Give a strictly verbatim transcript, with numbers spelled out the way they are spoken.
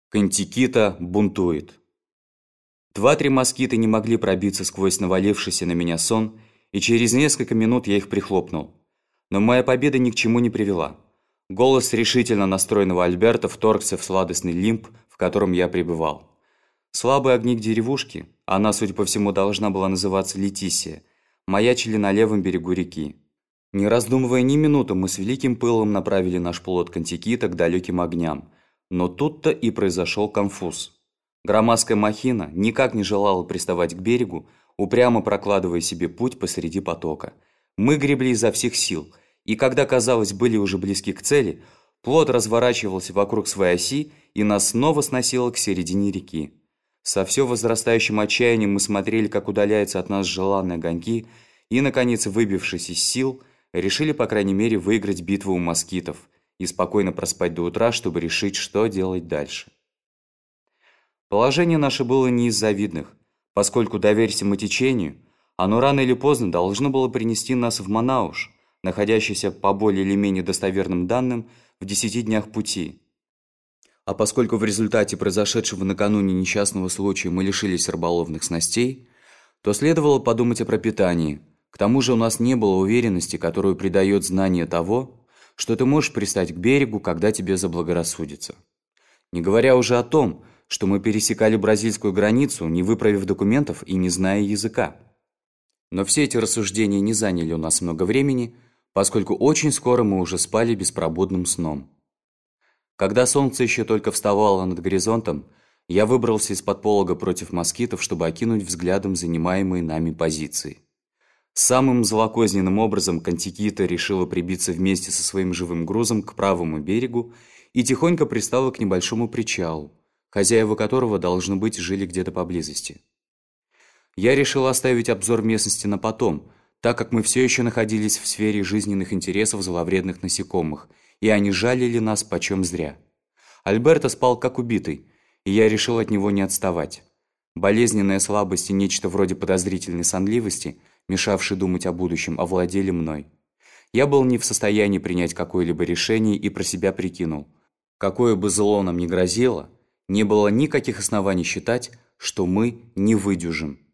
Контикита бунтует. Два-три москита не могли пробиться сквозь навалившийся на меня сон, и через несколько минут я их прихлопнул. Но моя победа ни к чему не привела. Голос решительно настроенного Альберта вторгся в сладостный лимб, в котором я пребывал. Слабые огни деревушки, она, судя по всему, должна была называться Летисия, маячили на левом берегу реки. Не раздумывая ни минуты, мы с великим пылом направили наш плот Контикита к далеким огням. Но тут-то и произошел конфуз. Громадская махина никак не желала приставать к берегу, упрямо прокладывая себе путь посреди потока. Мы гребли изо всех сил, и когда, казалось, были уже близки к цели, плот разворачивался вокруг своей оси, и нас снова сносило к середине реки. Со все возрастающим отчаянием мы смотрели, как удаляются от нас желанные огоньки, и, наконец, выбившись из сил, решили, по крайней мере, выиграть битву у москитов и спокойно проспать до утра, чтобы решить, что делать дальше. Положение наше было не из завидных, поскольку, доверься мы течению, оно рано или поздно должно было принести нас в Манауш, находящийся по более или менее достоверным данным в десяти днях пути. А поскольку в результате произошедшего накануне несчастного случая мы лишились рыболовных снастей, то следовало подумать о пропитании. К тому же у нас не было уверенности, которую придает знание того, что ты можешь пристать к берегу, когда тебе заблагорассудится. Не говоря уже о том, что мы пересекали бразильскую границу, не выправив документов и не зная языка. Но все эти рассуждения не заняли у нас много времени, поскольку очень скоро мы уже спали беспробудным сном. Когда солнце еще только вставало над горизонтом, я выбрался из-под полога против москитов, чтобы окинуть взглядом занимаемые нами позиции. Самым злокозненным образом Контикита решила прибиться вместе со своим живым грузом к правому берегу и тихонько пристала к небольшому причалу, хозяева которого, должно быть, жили где-то поблизости. Я решил оставить обзор местности на потом, так как мы все еще находились в сфере жизненных интересов зловредных насекомых, и они жалили нас почем зря. Альберто спал как убитый, и я решил от него не отставать. Болезненная слабость и нечто вроде подозрительной сонливости, мешавшие думать о будущем, овладели мной. Я был не в состоянии принять какое-либо решение и про себя прикинул. Какое бы зло нам ни грозило, не было никаких оснований считать, что мы не выдержим.